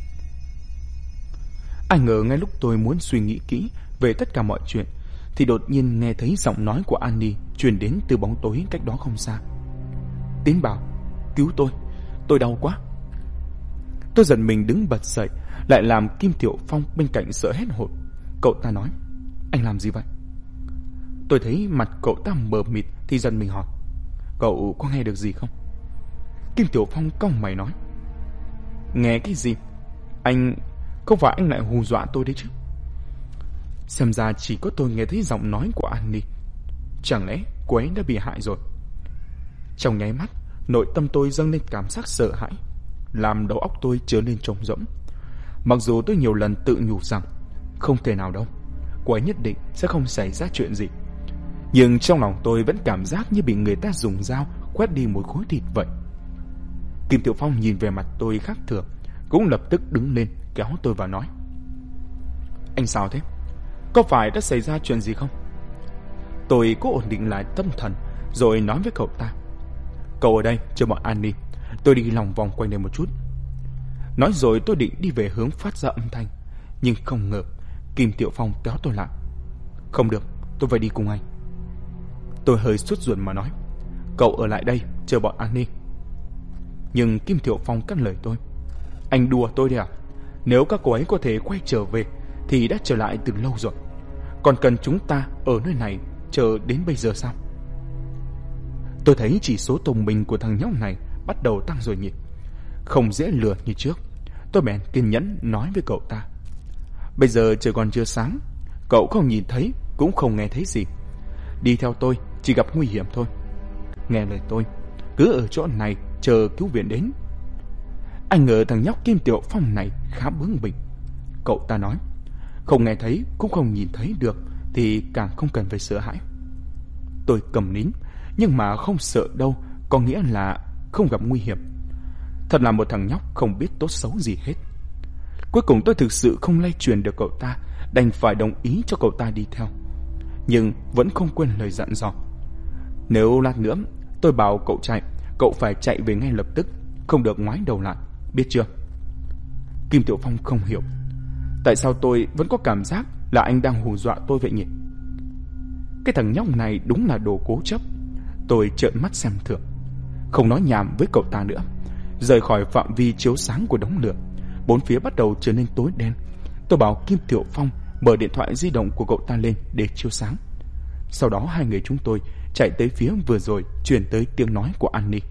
Ai ngờ ngay lúc tôi muốn suy nghĩ kỹ về tất cả mọi chuyện thì đột nhiên nghe thấy giọng nói của Annie truyền đến từ bóng tối cách đó không xa. Tín Bảo, cứu tôi đau quá. Tôi giật mình đứng bật dậy, lại làm Kim Tiểu Phong bên cạnh sợ hết hồn. Cậu ta nói, anh làm gì vậy? Tôi thấy mặt cậu ta mờ mịt thì giật mình hỏi, cậu có nghe được gì không? Kim Tiểu Phong cau mày nói, nghe cái gì? Không phải anh lại hù dọa tôi đấy chứ? Xem ra chỉ có tôi nghe thấy giọng nói của Annie. Chẳng lẽ cô ấy đã bị hại rồi? Trong nháy mắt, nội tâm tôi dâng lên cảm giác sợ hãi, làm đầu óc tôi trở nên trống rỗng. Mặc dù tôi nhiều lần tự nhủ rằng không thể nào đâu, cô ấy nhất định sẽ không xảy ra chuyện gì, nhưng trong lòng tôi vẫn cảm giác như bị người ta dùng dao quét đi một khối thịt vậy. Kim Tiểu Phong nhìn về mặt tôi khác thường, cũng lập tức đứng lên kéo tôi vào nói, anh sao thế? Có phải đã xảy ra chuyện gì không? Tôi cố ổn định lại tâm thần rồi nói với cậu ta, cậu ở đây chờ bọn Annie, tôi đi lòng vòng quanh đây một chút. Nói rồi tôi định đi về hướng phát ra âm thanh, nhưng không ngờ Kim Tiểu Phong kéo tôi lại. Không được, tôi phải đi cùng anh. Tôi hơi sốt ruột mà nói, cậu ở lại đây chờ bọn Annie. Nhưng Kim Tiểu Phong cắt lời tôi, anh đùa tôi đấy à? Nếu các cô ấy có thể quay trở về thì đã trở lại từ lâu rồi, còn cần chúng ta ở nơi này chờ đến bây giờ sao? Tôi thấy chỉ số thông minh của thằng nhóc này bắt đầu tăng rồi nhỉ, không dễ lừa như trước. Tôi bèn kiên nhẫn nói với cậu ta, bây giờ trời còn chưa sáng, cậu không nhìn thấy cũng không nghe thấy gì, đi theo tôi chỉ gặp nguy hiểm thôi. Nghe lời tôi, cứ ở chỗ này chờ cứu viện đến. Anh ngờ thằng nhóc Kim Tiểu Phong này khá bướng bỉnh. Cậu ta nói, không nghe thấy cũng không nhìn thấy được thì càng không cần phải sợ hãi. Tôi cầm nín, nhưng mà không sợ đâu có nghĩa là không gặp nguy hiểm. Thật là một thằng nhóc không biết tốt xấu gì hết. Cuối cùng tôi thực sự không lay truyền được cậu ta, đành phải đồng ý cho cậu ta đi theo, nhưng vẫn không quên lời dặn dò, nếu lát nữa tôi bảo cậu chạy, cậu phải chạy về ngay lập tức, không được ngoái đầu lại, biết chưa? Kim Tiểu Phong không hiểu, tại sao tôi vẫn có cảm giác là anh đang hù dọa tôi vậy nhỉ? Cái thằng nhóc này đúng là đồ cố chấp. Tôi trợn mắt xem thường, không nói nhảm với cậu ta nữa, rời khỏi phạm vi chiếu sáng của đống lửa. Bốn phía bắt đầu trở nên tối đen. Tôi bảo Kim Tiểu Phong mở điện thoại di động của cậu ta lên để chiếu sáng. Sau đó hai người chúng tôi chạy tới phía vừa rồi truyền tới tiếng nói của Annie.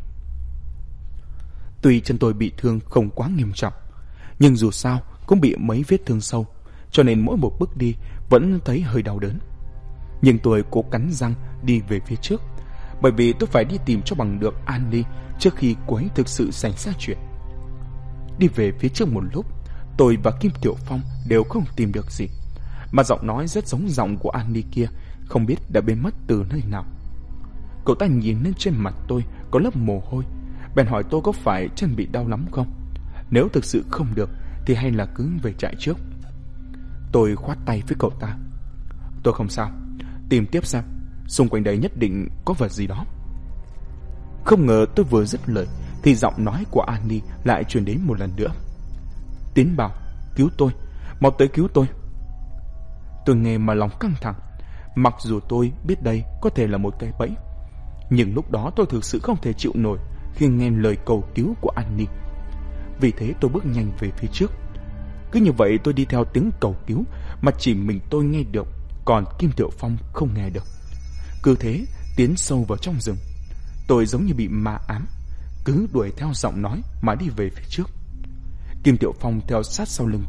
Tuy chân tôi bị thương không quá nghiêm trọng, nhưng dù sao cũng bị mấy vết thương sâu, cho nên mỗi một bước đi vẫn thấy hơi đau đớn. Nhưng tôi cố cắn răng đi về phía trước, bởi vì tôi phải đi tìm cho bằng được Annie trước khi cô ấy thực sự xảy ra chuyện. Đi về phía trước một lúc, tôi và Kim Tiểu Phong đều không tìm được gì, mà giọng nói rất giống giọng của Annie kia không biết đã biến mất từ nơi nào. Cậu ta nhìn lên trên mặt tôi có lớp mồ hôi, bèn hỏi tôi có phải chân bị đau lắm không. Nếu thực sự không được thì hay là cứ về trại trước. Tôi khoát tay với cậu ta, tôi không sao, tìm tiếp xem, xung quanh đây nhất định có vật gì đó. Không ngờ tôi vừa dứt lời thì giọng nói của Annie lại truyền đến một lần nữa. Tiến Bảo, cứu tôi, mau tới cứu tôi. Tôi nghe mà lòng căng thẳng. Mặc dù tôi biết đây có thể là một cái bẫy, nhưng lúc đó tôi thực sự không thể chịu nổi khi nghe lời cầu cứu của Annie. Vì thế tôi bước nhanh về phía trước. Cứ như vậy tôi đi theo tiếng cầu cứu mà chỉ mình tôi nghe được, còn Kim Tiểu Phong không nghe được. Cứ thế tiến sâu vào trong rừng. Tôi giống như bị ma ám, cứ đuổi theo giọng nói mà đi về phía trước. Kim Tiểu Phong theo sát sau lưng tôi,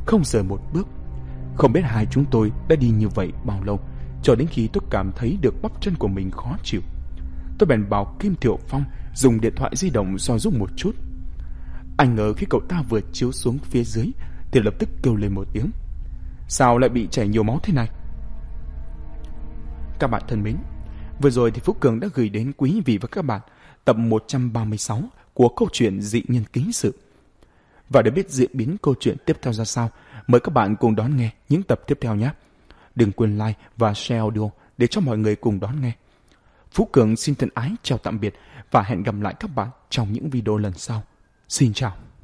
không rời một bước. Không biết hai chúng tôi đã đi như vậy bao lâu, cho đến khi tôi cảm thấy được bắp chân của mình khó chịu. Tôi bèn bảo Kim Thiệu Phong dùng điện thoại di động soi giúp một chút. Anh ngờ khi cậu ta vừa chiếu xuống phía dưới thì lập tức kêu lên một tiếng: sao lại bị chảy nhiều máu thế này? Các bạn thân mến, vừa rồi thì Phú Cường đã gửi đến quý vị và các bạn tập 136 của câu chuyện Dị Nhân Ký Sự. Và để biết diễn biến câu chuyện tiếp theo ra sao, mời các bạn cùng đón nghe những tập tiếp theo nhé. Đừng quên like và share audio để cho mọi người cùng đón nghe. Phú Cường xin thân ái chào tạm biệt và hẹn gặp lại các bạn trong những video lần sau. Xin chào.